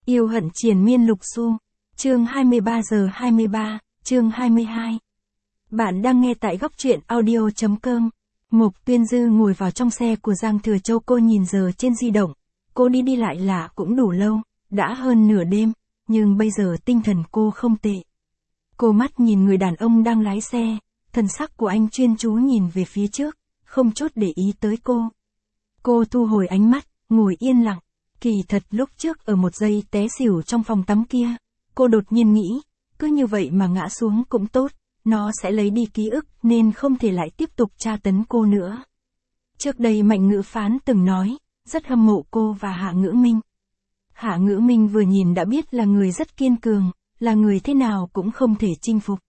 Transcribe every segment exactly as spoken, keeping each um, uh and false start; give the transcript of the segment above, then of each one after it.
Yêu hận triền miên lục xu. Chương hai mươi ba giờ hai mươi ba, chương hai mươi hai. Bạn đang nghe tại góc truyện audio chấm com. Mộc Tuyên Dư ngồi vào trong xe của Giang Thừa Châu, cô nhìn giờ trên di động. Cô đi đi lại là cũng đủ lâu, đã hơn nửa đêm, nhưng bây giờ tinh thần cô không tệ. Cô mắt nhìn người đàn ông đang lái xe, thần sắc của anh chuyên chú nhìn về phía trước, không chút để ý tới cô. Cô thu hồi ánh mắt, ngồi yên lặng. Kỳ thật lúc trước ở một giây té xỉu trong phòng tắm kia, cô đột nhiên nghĩ, cứ như vậy mà ngã xuống cũng tốt, nó sẽ lấy đi ký ức nên không thể lại tiếp tục tra tấn cô nữa. Trước đây Mạnh Ngữ Phán từng nói, rất hâm mộ cô và Hạ Ngữ Minh. Hạ Ngữ Minh vừa nhìn đã biết là người rất kiên cường, là người thế nào cũng không thể chinh phục.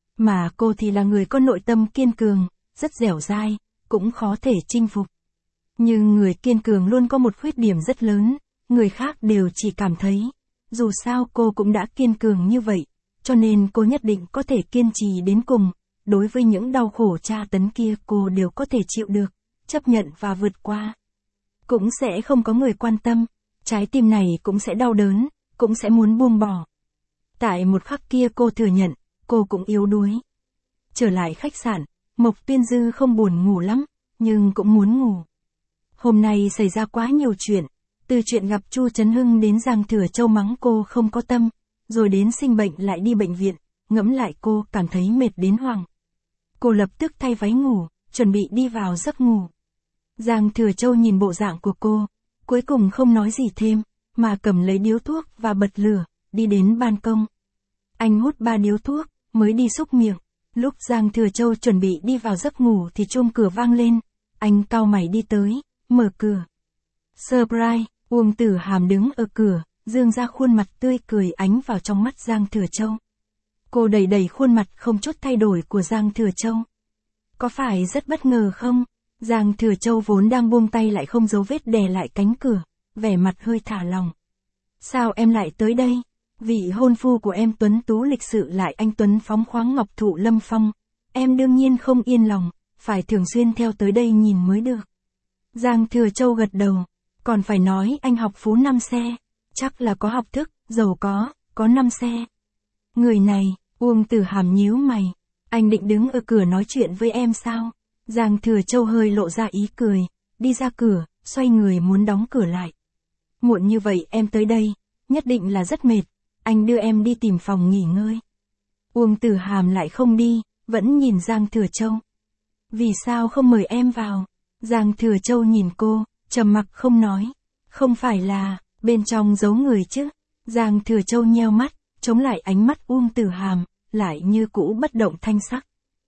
Mà cô thì là người có nội tâm kiên cường, rất dẻo dai, cũng khó thể chinh phục. Nhưng người kiên cường luôn có một khuyết điểm rất lớn, người khác đều chỉ cảm thấy, dù sao cô cũng đã kiên cường như vậy, cho nên cô nhất định có thể kiên trì đến cùng, đối với những đau khổ tra tấn kia cô đều có thể chịu được, chấp nhận và vượt qua. Cũng sẽ không có người quan tâm, trái tim này cũng sẽ đau đớn, cũng sẽ muốn buông bỏ. Tại một khắc kia cô thừa nhận, cô cũng yếu đuối. Trở lại khách sạn, Mộc Tuyên Dư không buồn ngủ lắm, nhưng cũng muốn ngủ. Hôm nay xảy ra quá nhiều chuyện, từ chuyện gặp Chu Trấn Hưng đến Giang Thừa Châu mắng cô không có tâm, rồi đến sinh bệnh lại đi bệnh viện, ngẫm lại cô cảm thấy mệt đến hoảng. Cô lập tức thay váy ngủ, chuẩn bị đi vào giấc ngủ. Giang Thừa Châu nhìn bộ dạng của cô, cuối cùng không nói gì thêm, mà cầm lấy điếu thuốc và bật lửa, đi đến ban công. Anh hút ba điếu thuốc, mới đi xúc miệng. Lúc Giang Thừa Châu chuẩn bị đi vào giấc ngủ thì chuông cửa vang lên, anh cau mày đi tới, mở cửa. Surprise, Uông Tử Hàm đứng ở cửa, dương ra khuôn mặt tươi cười ánh vào trong mắt Giang Thừa Châu. Cô đẩy đẩy khuôn mặt không chút thay đổi của Giang Thừa Châu. Có phải rất bất ngờ không? Giang Thừa Châu vốn đang buông tay lại không giấu vết đè lại cánh cửa, vẻ mặt hơi thả lỏng. Sao em lại tới đây? Vị hôn phu của em tuấn tú lịch sự lại anh tuấn phóng khoáng ngọc thụ lâm phong. Em đương nhiên không yên lòng, phải thường xuyên theo tới đây nhìn mới được. Giang Thừa Châu gật đầu, còn phải nói anh học phú năm xe, chắc là có học thức, giàu có, có năm xe. Người này, Uông Tử Hàm nhíu mày, anh định đứng ở cửa nói chuyện với em sao? Giang Thừa Châu hơi lộ ra ý cười, đi ra cửa, xoay người muốn đóng cửa lại. Muộn như vậy em tới đây, nhất định là rất mệt, anh đưa em đi tìm phòng nghỉ ngơi. Uông Tử Hàm lại không đi, vẫn nhìn Giang Thừa Châu. Vì sao không mời em vào? Giang Thừa Châu nhìn cô, trầm mặc không nói. Không phải là, bên trong giấu người chứ. Giang Thừa Châu nheo mắt, chống lại ánh mắt Uông Tử Hàm, lại như cũ bất động thanh sắc.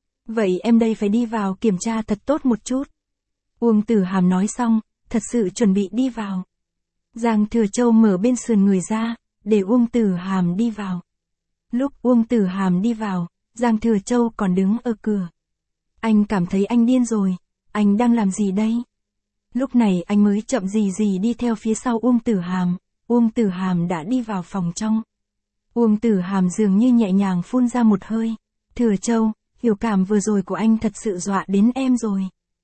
Vậy em đây phải đi vào kiểm tra thật tốt một chút. Uông Tử Hàm nói xong, thật sự chuẩn bị đi vào. Giang Thừa Châu mở bên sườn người ra, để Uông Tử Hàm đi vào. Lúc Uông Tử Hàm đi vào, Giang Thừa Châu còn đứng ở cửa. Anh cảm thấy anh điên rồi, anh đang làm gì đây? Lúc này anh mới chậm gì gì đi theo phía sau Uông Tử Hàm, Uông Tử Hàm đã đi vào phòng trong. Uông Tử Hàm dường như nhẹ nhàng phun ra một hơi. Thừa Châu, hiểu cảm vừa rồi của anh thật sự dọa đến em rồi.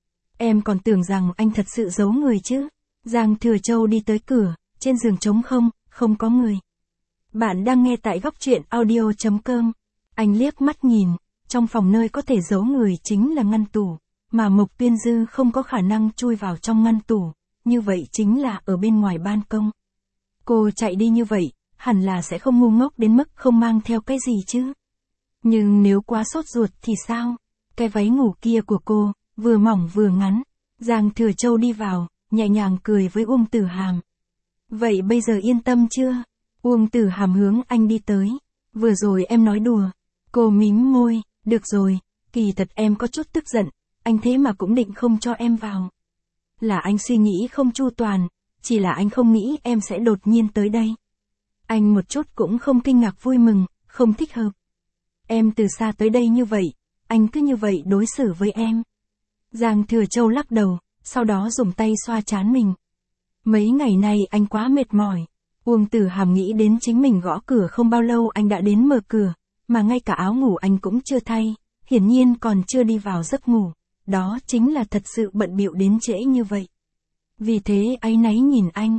Em còn tưởng rằng anh thật sự giấu người chứ. Giang Thừa Châu đi tới cửa, trên giường trống không, không có người. Bạn đang nghe tại góc truyện audio chấm com. Anh liếc mắt nhìn, trong phòng nơi có thể giấu người chính là ngăn tủ, mà Mộc Tuyên Dư không có khả năng chui vào trong ngăn tủ, như vậy chính là ở bên ngoài ban công. Cô chạy đi như vậy, hẳn là sẽ không ngu ngốc đến mức không mang theo cái gì chứ. Nhưng nếu quá sốt ruột thì sao? Cái váy ngủ kia của cô, vừa mỏng vừa ngắn. Giang Thừa Châu đi vào, nhẹ nhàng cười với Uông Tử Hàm. Vậy bây giờ yên tâm chưa? Uông Tử Hàm hướng anh đi tới. Vừa rồi em nói đùa. Cô mím môi, được rồi, kỳ thật em có chút tức giận, anh thế mà cũng định không cho em vào. Là anh suy nghĩ không chu toàn, chỉ là anh không nghĩ em sẽ đột nhiên tới đây. Anh một chút cũng không kinh ngạc vui mừng, không thích hợp. Em từ xa tới đây như vậy, anh cứ như vậy đối xử với em. Giang Thừa Châu lắc đầu, sau đó dùng tay xoa trán mình. Mấy ngày nay anh quá mệt mỏi. Uông Tử Hàm nghĩ đến chính mình gõ cửa không bao lâu anh đã đến mở cửa, mà ngay cả áo ngủ anh cũng chưa thay, hiển nhiên còn chưa đi vào giấc ngủ. Đó chính là thật sự bận bịu đến trễ như vậy. Vì thế áy náy nhìn anh,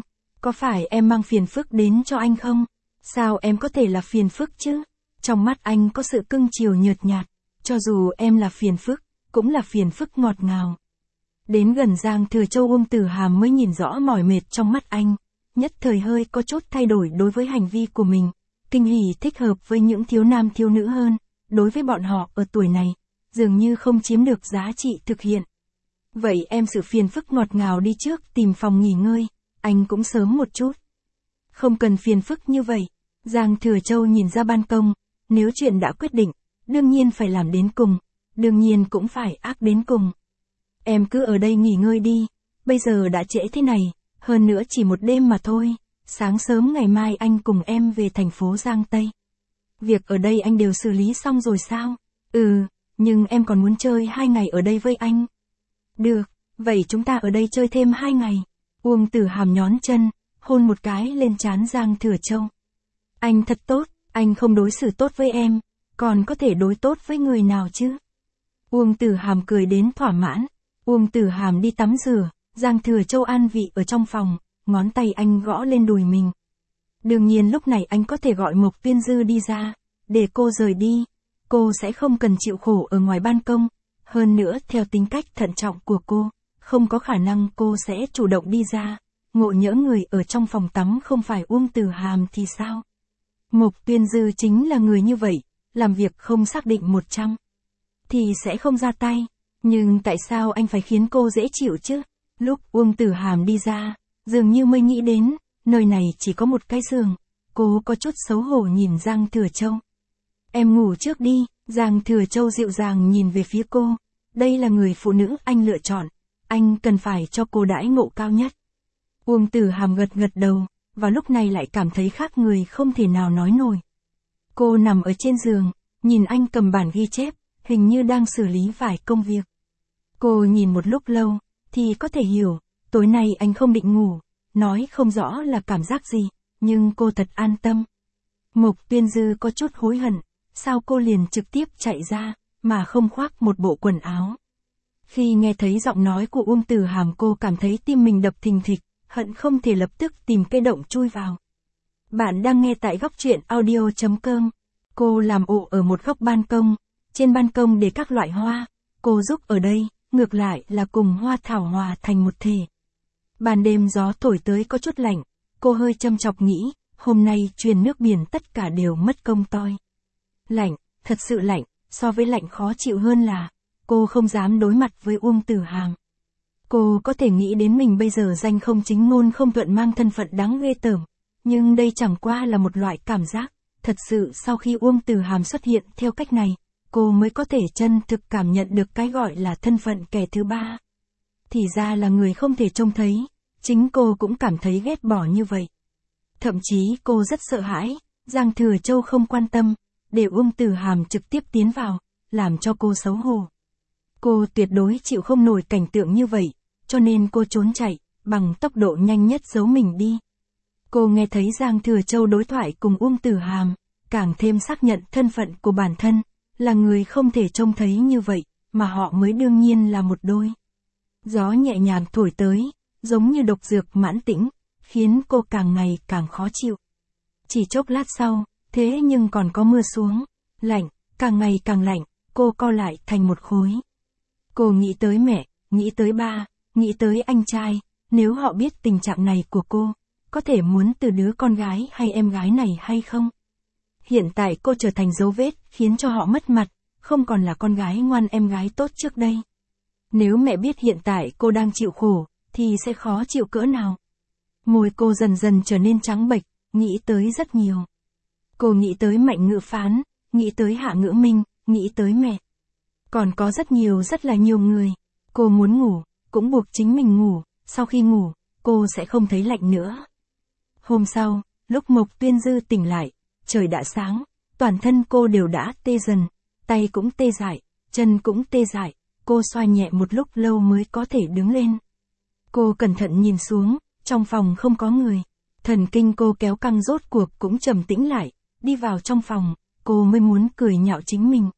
Có phải em mang phiền phức đến cho anh không? Sao em có thể là phiền phức chứ? Trong mắt anh có sự cưng chiều nhợt nhạt, cho dù em là phiền phức, cũng là phiền phức ngọt ngào. Đến gần Giang Thừa Châu, Uông Tử Hàm mới nhìn rõ mỏi mệt trong mắt anh, nhất thời hơi có chút thay đổi đối với hành vi của mình. Kinh hỉ thích hợp với những thiếu nam thiếu nữ hơn, đối với bọn họ ở tuổi này, dường như không chiếm được giá trị thực hiện. Vậy em sự phiền phức ngọt ngào đi trước tìm phòng nghỉ ngơi, anh cũng sớm một chút. Không cần phiền phức như vậy. Giang Thừa Châu nhìn ra ban công, nếu chuyện đã quyết định, đương nhiên phải làm đến cùng, đương nhiên cũng phải ác đến cùng. Em cứ ở đây nghỉ ngơi đi, bây giờ đã trễ thế này, hơn nữa chỉ một đêm mà thôi, sáng sớm ngày mai anh cùng em về thành phố Giang Tây. Việc ở đây anh đều xử lý xong rồi sao? Ừ, nhưng em còn muốn chơi hai ngày ở đây với anh. Được, vậy chúng ta ở đây chơi thêm hai ngày. Uông Tử Hàm nhón chân, hôn một cái lên trán Giang Thừa Châu. Anh thật tốt, anh không đối xử tốt với em, còn có thể đối tốt với người nào chứ? Uông Tử Hàm cười đến thỏa mãn. Uông Tử Hàm đi tắm rửa, Giang Thừa Châu an vị ở trong phòng, ngón tay anh gõ lên đùi mình. Đương nhiên lúc này anh có thể gọi Mộc Tuyên Dư đi ra, để cô rời đi, cô sẽ không cần chịu khổ ở ngoài ban công, hơn nữa theo tính cách thận trọng của cô, không có khả năng cô sẽ chủ động đi ra, ngộ nhỡ người ở trong phòng tắm không phải Uông Tử Hàm thì sao? Mộc Tuyên Dư chính là người như vậy, làm việc không xác định một trăm, thì sẽ không ra tay, nhưng tại sao anh phải khiến cô dễ chịu chứ? Lúc Uông Tử Hàm đi ra, dường như mới nghĩ đến, nơi này chỉ có một cái giường, cô có chút xấu hổ nhìn Giang Thừa Châu. Em ngủ trước đi, Giang Thừa Châu dịu dàng nhìn về phía cô, đây là người phụ nữ anh lựa chọn, anh cần phải cho cô đãi ngộ cao nhất. Uông Tử Hàm gật gật đầu, và lúc này lại cảm thấy khác người không thể nào nói nổi. Cô nằm ở trên giường, nhìn anh cầm bản ghi chép, hình như đang xử lý vài công việc. Cô nhìn một lúc lâu, thì có thể hiểu, tối nay anh không định ngủ, nói không rõ là cảm giác gì, nhưng cô thật an tâm. Mộc Tuyên Dư có chút hối hận, sao cô liền trực tiếp chạy ra, mà không khoác một bộ quần áo. Khi nghe thấy giọng nói của Uông Tử Hàm cô cảm thấy tim mình đập thình thịch, hận không thể lập tức tìm cây động chui vào. Bạn đang nghe tại góc truyện audio chấm com. Cô làm ổ ở một góc ban công, trên ban công để các loại hoa, cô giúp ở đây, ngược lại là cùng hoa thảo hòa thành một thể. Ban đêm gió thổi tới có chút lạnh, cô hơi châm chọc nghĩ, hôm nay truyền nước biển tất cả đều mất công toi. Lạnh, thật sự lạnh, so với lạnh khó chịu hơn là, cô không dám đối mặt với Uông Tử Hàm. Cô có thể nghĩ đến mình bây giờ danh không chính ngôn không thuận mang thân phận đáng ghê tởm, nhưng đây chẳng qua là một loại cảm giác, thật sự sau khi Uông Tử Hàm xuất hiện theo cách này, cô mới có thể chân thực cảm nhận được cái gọi là thân phận kẻ thứ ba. Thì ra là người không thể trông thấy, chính cô cũng cảm thấy ghét bỏ như vậy. Thậm chí cô rất sợ hãi, Giang Thừa Châu không quan tâm, để Uông Tử Hàm trực tiếp tiến vào, làm cho cô xấu hổ. Cô tuyệt đối chịu không nổi cảnh tượng như vậy, cho nên cô trốn chạy, bằng tốc độ nhanh nhất giấu mình đi. Cô nghe thấy Giang Thừa Châu đối thoại cùng Uông Tử Hàm, càng thêm xác nhận thân phận của bản thân, là người không thể trông thấy như vậy, mà họ mới đương nhiên là một đôi. Gió nhẹ nhàng thổi tới, giống như độc dược mãn tĩnh, khiến cô càng ngày càng khó chịu. Chỉ chốc lát sau, thế nhưng còn có mưa xuống, lạnh, càng ngày càng lạnh, cô co lại thành một khối. Cô nghĩ tới mẹ, nghĩ tới ba, nghĩ tới anh trai, nếu họ biết tình trạng này của cô, có thể muốn từ đứa con gái hay em gái này hay không? Hiện tại cô trở thành dấu vết, khiến cho họ mất mặt, không còn là con gái ngoan em gái tốt trước đây. Nếu mẹ biết hiện tại cô đang chịu khổ, thì sẽ khó chịu cỡ nào. Môi cô dần dần trở nên trắng bệch, nghĩ tới rất nhiều. Cô nghĩ tới Mạnh Ngữ Phán, nghĩ tới Hạ Ngữ Minh, nghĩ tới mẹ. Còn có rất nhiều rất là nhiều người. Cô muốn ngủ, cũng buộc chính mình ngủ, sau khi ngủ, cô sẽ không thấy lạnh nữa. Hôm sau, lúc Mộc Tuyên Dư tỉnh lại, trời đã sáng, toàn thân cô đều đã tê dần, tay cũng tê dại, chân cũng tê dại, cô xoa nhẹ một lúc lâu mới có thể đứng lên. Cô cẩn thận nhìn xuống, trong phòng không có người, thần kinh cô kéo căng rốt cuộc cũng trầm tĩnh lại, đi vào trong phòng, cô mới muốn cười nhạo chính mình.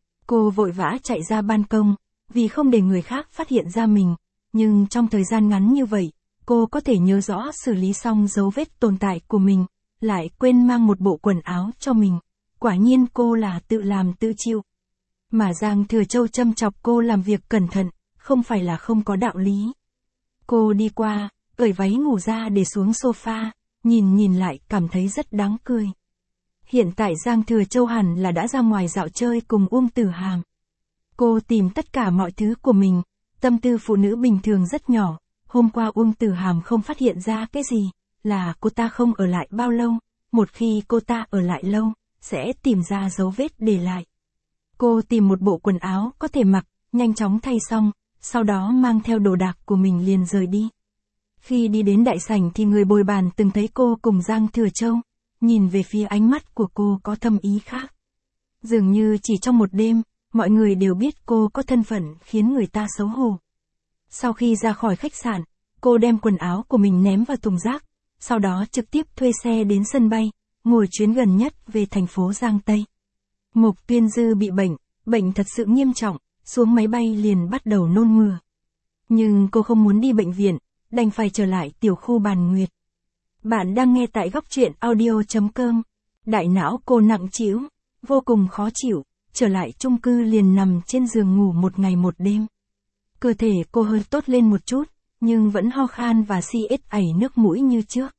Cô vội vã chạy ra ban công, vì không để người khác phát hiện ra mình, nhưng trong thời gian ngắn như vậy, cô có thể nhớ rõ xử lý xong dấu vết tồn tại của mình, lại quên mang một bộ quần áo cho mình. Quả nhiên cô là tự làm tự chịu. Mà Giang Thừa Châu châm chọc cô làm việc cẩn thận, không phải là không có đạo lý. Cô đi qua, cởi váy ngủ ra để xuống sofa, nhìn nhìn lại cảm thấy rất đáng cười. Hiện tại Giang Thừa Châu hẳn là đã ra ngoài dạo chơi cùng Uông Tử Hàm. Cô tìm tất cả mọi thứ của mình, tâm tư phụ nữ bình thường rất nhỏ. Hôm qua Uông Tử Hàm không phát hiện ra cái gì, là cô ta không ở lại bao lâu, một khi cô ta ở lại lâu, sẽ tìm ra dấu vết để lại. Cô tìm một bộ quần áo có thể mặc, nhanh chóng thay xong, sau đó mang theo đồ đạc của mình liền rời đi. Khi đi đến đại sảnh thì người bồi bàn từng thấy cô cùng Giang Thừa Châu, nhìn về phía ánh mắt của cô có thâm ý khác. Dường như chỉ trong một đêm, mọi người đều biết cô có thân phận khiến người ta xấu hổ. Sau khi ra khỏi khách sạn, cô đem quần áo của mình ném vào thùng rác, sau đó trực tiếp thuê xe đến sân bay, ngồi chuyến gần nhất về thành phố Giang Tây. Mục Tuyên Dư bị bệnh, bệnh thật sự nghiêm trọng, xuống máy bay liền bắt đầu nôn mửa. Nhưng cô không muốn đi bệnh viện, đành phải trở lại tiểu khu Bàn Nguyệt. Bạn đang nghe tại góc truyện audio chấm com. Đại não cô nặng trĩu, vô cùng khó chịu, trở lại chung cư liền nằm trên giường ngủ một ngày một đêm. Cơ thể cô hơi tốt lên một chút, nhưng vẫn ho khan và si ết ảy nước mũi như trước.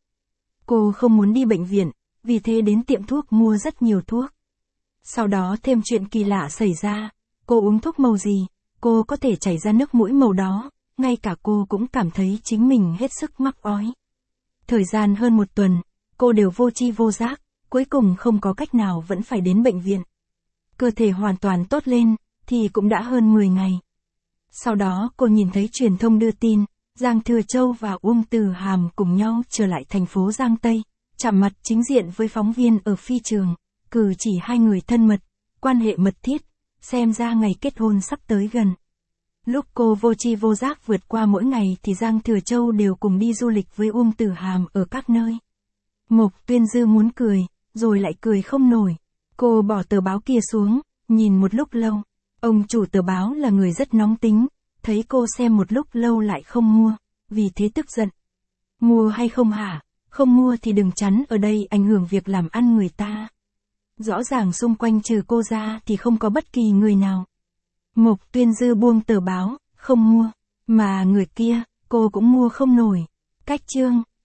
Cô không muốn đi bệnh viện, vì thế đến tiệm thuốc mua rất nhiều thuốc. Sau đó thêm chuyện kỳ lạ xảy ra, cô uống thuốc màu gì, cô có thể chảy ra nước mũi màu đó, ngay cả cô cũng cảm thấy chính mình hết sức mắc ói. Thời gian hơn một tuần, cô đều vô tri vô giác, cuối cùng không có cách nào vẫn phải đến bệnh viện. Cơ thể hoàn toàn tốt lên, thì cũng đã hơn mười ngày. Sau đó cô nhìn thấy truyền thông đưa tin, Giang Thừa Châu và Uông Tử Hàm cùng nhau trở lại thành phố Giang Tây, chạm mặt chính diện với phóng viên ở phi trường, cử chỉ hai người thân mật, quan hệ mật thiết, xem ra ngày kết hôn sắp tới gần. Lúc cô vô tri vô giác vượt qua mỗi ngày thì Giang Thừa Châu đều cùng đi du lịch với Uông Tử Hàm ở các nơi. Mục Tuyên Dư muốn cười, rồi lại cười không nổi. Cô bỏ tờ báo kia xuống, nhìn một lúc lâu. Ông chủ tờ báo là người rất nóng tính, thấy cô xem một lúc lâu lại không mua, vì thế tức giận. Mua hay không hả? Không mua thì đừng chắn ở đây ảnh hưởng việc làm ăn người ta. Rõ ràng xung quanh trừ cô ra thì không có bất kỳ người nào. Mục Tuyên Dư buông tờ báo, không mua, mà người kia, cô cũng mua không nổi. Cách chương